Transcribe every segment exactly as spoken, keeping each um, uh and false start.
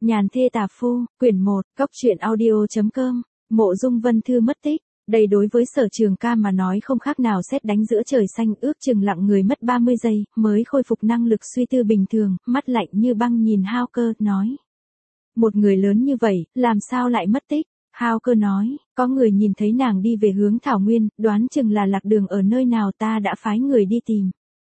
Nhàn thê tà phu, quyển một, cóc truyện audio.com, Mộ Dung Vân Thư mất tích. Đây đối với Sở Trường Ca mà nói không khác nào sét đánh giữa trời xanh, ước chừng lặng người mất ba mươi giây, mới khôi phục năng lực suy tư bình thường, mắt lạnh như băng nhìn Hao Cơ, nói. Một người lớn như vậy, làm sao lại mất tích? Hao Cơ nói, có người nhìn thấy nàng đi về hướng Thảo Nguyên, đoán chừng là lạc đường ở nơi nào, ta đã phái người đi tìm.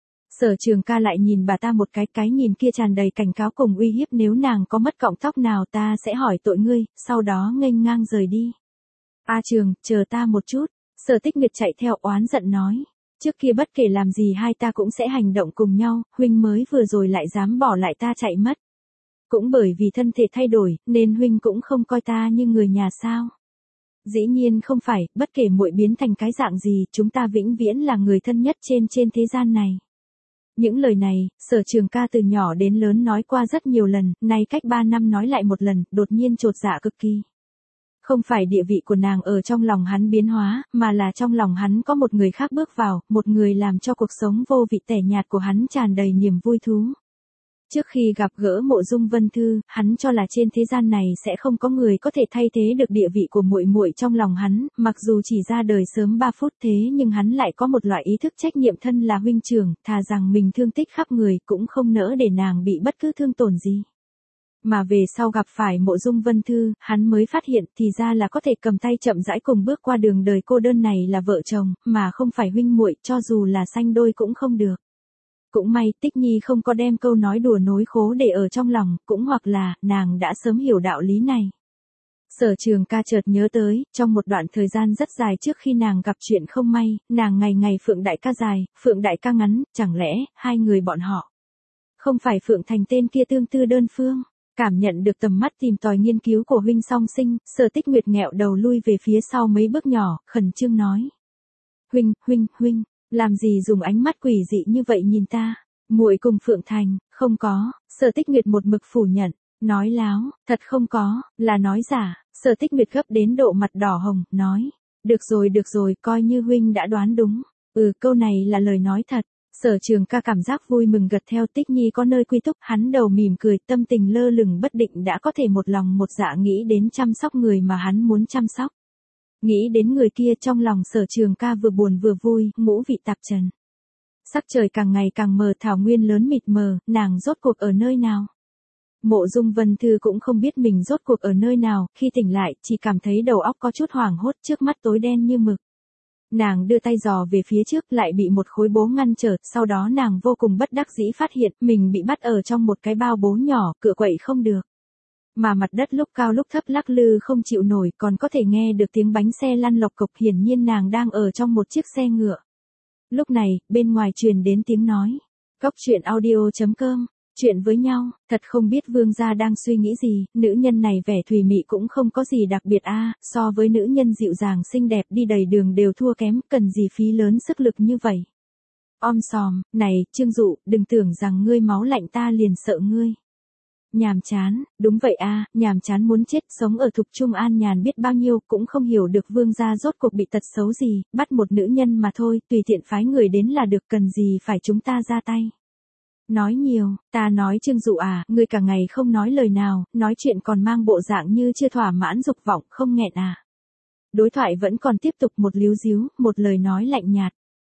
Sở Trường Ca lại nhìn bà ta một cái, cái nhìn kia tràn đầy cảnh cáo cùng uy hiếp, nếu nàng có mất cọng tóc nào ta sẽ hỏi tội ngươi, sau đó nghênh ngang rời đi. A Trường, chờ ta một chút. Sở Tích Nguyệt chạy theo oán giận nói. Trước kia bất kể làm gì hai ta cũng sẽ hành động cùng nhau, huynh mới vừa rồi lại dám bỏ lại ta chạy mất. Cũng bởi vì thân thể thay đổi, nên huynh cũng không coi ta như người nhà sao. Dĩ nhiên không phải, bất kể muội biến thành cái dạng gì, chúng ta vĩnh viễn là người thân nhất trên trên thế gian này. Những lời này, Sở Trường Ca từ nhỏ đến lớn nói qua rất nhiều lần, nay cách ba năm nói lại một lần, đột nhiên chột dạ cực kỳ. Không phải địa vị của nàng ở trong lòng hắn biến hóa, mà là trong lòng hắn có một người khác bước vào, một người làm cho cuộc sống vô vị tẻ nhạt của hắn tràn đầy niềm vui thú. Trước khi gặp gỡ Mộ Dung Vân Thư, hắn cho là trên thế gian này sẽ không có người có thể thay thế được địa vị của muội muội trong lòng hắn, mặc dù chỉ ra đời sớm ba phút thế nhưng hắn lại có một loại ý thức trách nhiệm thân là huynh trưởng, thà rằng mình thương tích khắp người cũng không nỡ để nàng bị bất cứ thương tổn gì. Mà về sau gặp phải Mộ Dung Vân Thư, hắn mới phát hiện thì ra là có thể cầm tay chậm rãi cùng bước qua đường đời cô đơn này là vợ chồng, mà không phải huynh muội, cho dù là sanh đôi cũng không được. Cũng may Tích Nhi không có đem câu nói đùa nối khố để ở trong lòng, cũng hoặc là, nàng đã sớm hiểu đạo lý này. Sở Trường Ca chợt nhớ tới, trong một đoạn thời gian rất dài trước khi nàng gặp chuyện không may, nàng ngày ngày Phượng Đại Ca dài, Phượng Đại Ca ngắn, chẳng lẽ, hai người bọn họ. Không phải Phượng Thành tên kia tương tư đơn phương. Cảm nhận được tầm mắt tìm tòi nghiên cứu của huynh song sinh, Sở Tích Nguyệt nghẹo đầu lui về phía sau mấy bước nhỏ, khẩn trương nói. Huynh, huynh, huynh, làm gì dùng ánh mắt quỷ dị như vậy nhìn ta? Muội cùng Phượng Thành, không có. Sở Tích Nguyệt một mực phủ nhận, nói láo, thật không có, là nói giả. Sở Tích Nguyệt gấp đến độ mặt đỏ hồng, nói. Được rồi được rồi, coi như huynh đã đoán đúng. Ừ, câu này là lời nói thật. Sở Trường Ca cảm giác vui mừng gật theo, Tích Nhi có nơi quy túc, hắn đầu mỉm cười, tâm tình lơ lửng bất định đã có thể một lòng một dạ nghĩ đến chăm sóc người mà hắn muốn chăm sóc. Nghĩ đến người kia, trong lòng Sở Trường Ca vừa buồn vừa vui, ngũ vị tạp trần. Sắc trời càng ngày càng mờ, thảo nguyên lớn mịt mờ, nàng rốt cuộc ở nơi nào? Mộ Dung Vân Thư cũng không biết mình rốt cuộc ở nơi nào, khi tỉnh lại, chỉ cảm thấy đầu óc có chút hoảng hốt, trước mắt tối đen như mực. Nàng đưa tay dò về phía trước, lại bị một khối bố ngăn trở, sau đó nàng vô cùng bất đắc dĩ phát hiện mình bị bắt ở trong một cái bao bố nhỏ, cựa quậy không được. Mà mặt đất lúc cao lúc thấp lắc lư không chịu nổi, còn có thể nghe được tiếng bánh xe lăn lộc cộc, hiển nhiên nàng đang ở trong một chiếc xe ngựa. Lúc này, bên ngoài truyền đến tiếng nói. Cóc truyện audio.com, chuyện với nhau, thật không biết vương gia đang suy nghĩ gì, nữ nhân này vẻ thùy mị cũng không có gì đặc biệt a, so với nữ nhân dịu dàng xinh đẹp đi đầy đường đều thua kém, cần gì phí lớn sức lực như vậy. Om sòm, này, Trương Dụ, đừng tưởng rằng ngươi máu lạnh ta liền sợ ngươi. Nhàm chán, đúng vậy a, nhàm chán muốn chết, sống ở Thục Trung an nhàn biết bao nhiêu, cũng không hiểu được vương gia rốt cuộc bị tật xấu gì, bắt một nữ nhân mà thôi, tùy tiện phái người đến là được, cần gì phải chúng ta ra tay. Nói nhiều, ta nói Trương Dụ à, ngươi cả ngày không nói lời nào, nói chuyện còn mang bộ dạng như chưa thỏa mãn dục vọng, không nghẹn à. Đối thoại vẫn còn tiếp tục, một líu díu, một lời nói lạnh nhạt.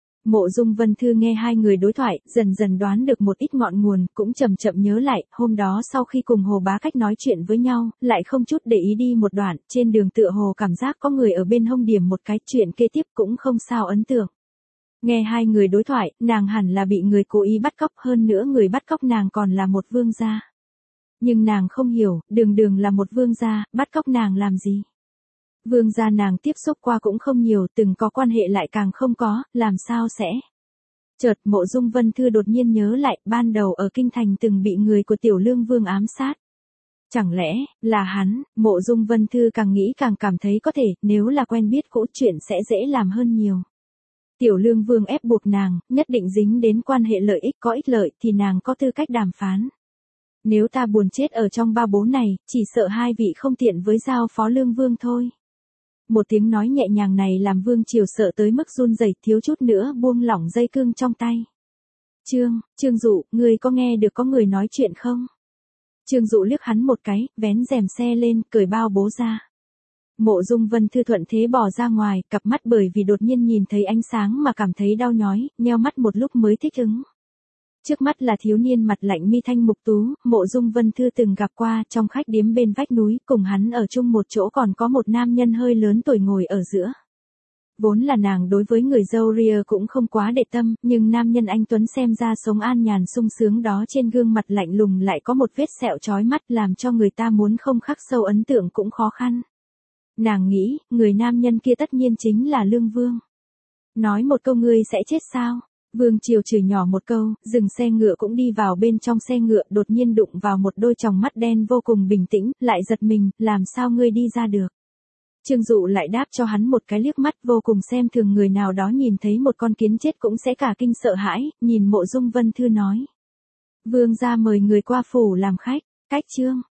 Mộ Dung Vân Thư nghe hai người đối thoại, dần dần đoán được một ít ngọn nguồn, cũng chậm chậm nhớ lại, hôm đó sau khi cùng Hồ Bá Cách nói chuyện với nhau, lại không chút để ý đi một đoạn, trên đường tựa hồ cảm giác có người ở bên hông điểm một cái, chuyện kế tiếp cũng không sao ấn tượng. Nghe hai người đối thoại, nàng hẳn là bị người cố ý bắt cóc, hơn nữa người bắt cóc nàng còn là một vương gia. Nhưng nàng không hiểu, đường đường là một vương gia, bắt cóc nàng làm gì? Vương gia nàng tiếp xúc qua cũng không nhiều, từng có quan hệ lại càng không có, làm sao sẽ? Chợt Mộ Dung Vân Thư đột nhiên nhớ lại, ban đầu ở Kinh Thành từng bị người của Tiểu Lương Vương ám sát. Chẳng lẽ, là hắn? Mộ Dung Vân Thư càng nghĩ càng cảm thấy có thể, nếu là quen biết cũ chuyện sẽ dễ làm hơn nhiều. Tiểu Lương Vương ép buộc nàng, nhất định dính đến quan hệ lợi ích, có ích lợi thì nàng có tư cách đàm phán. Nếu ta buồn chết ở trong ba bố này, chỉ sợ hai vị không tiện với giao phó Lương Vương thôi. Một tiếng nói nhẹ nhàng này làm Vương Triều sợ tới mức run rẩy, thiếu chút nữa buông lỏng dây cương trong tay. Trương, Trương Dụ, ngươi có nghe được có người nói chuyện không? Trương Dụ liếc hắn một cái, vén rèm xe lên, cởi bao bố ra. Mộ Dung Vân Thư thuận thế bỏ ra ngoài, cặp mắt bởi vì đột nhiên nhìn thấy ánh sáng mà cảm thấy đau nhói, nheo mắt một lúc mới thích ứng. Trước mắt là thiếu niên mặt lạnh mi thanh mục tú, Mộ Dung Vân Thư từng gặp qua trong khách điếm bên vách núi, cùng hắn ở chung một chỗ còn có một nam nhân hơi lớn tuổi ngồi ở giữa. Vốn là nàng đối với người dâu ria cũng không quá để tâm, nhưng nam nhân anh Tuấn xem ra sống an nhàn sung sướng đó trên gương mặt lạnh lùng lại có một vết sẹo chói mắt làm cho người ta muốn không khắc sâu ấn tượng cũng khó khăn. Nàng nghĩ, người nam nhân kia tất nhiên chính là Lương Vương. Nói một câu ngươi sẽ chết sao? Vương Triều chửi nhỏ một câu, dừng xe ngựa cũng đi vào bên trong xe ngựa đột nhiên đụng vào một đôi tròng mắt đen vô cùng bình tĩnh, lại giật mình, làm sao ngươi đi ra được? Trương Dụ lại đáp cho hắn một cái liếc mắt vô cùng xem thường người nào đó nhìn thấy một con kiến chết cũng sẽ cả kinh sợ hãi, nhìn Mộ Dung Vân Thư nói. Vương gia mời người qua phủ làm khách, cách chương.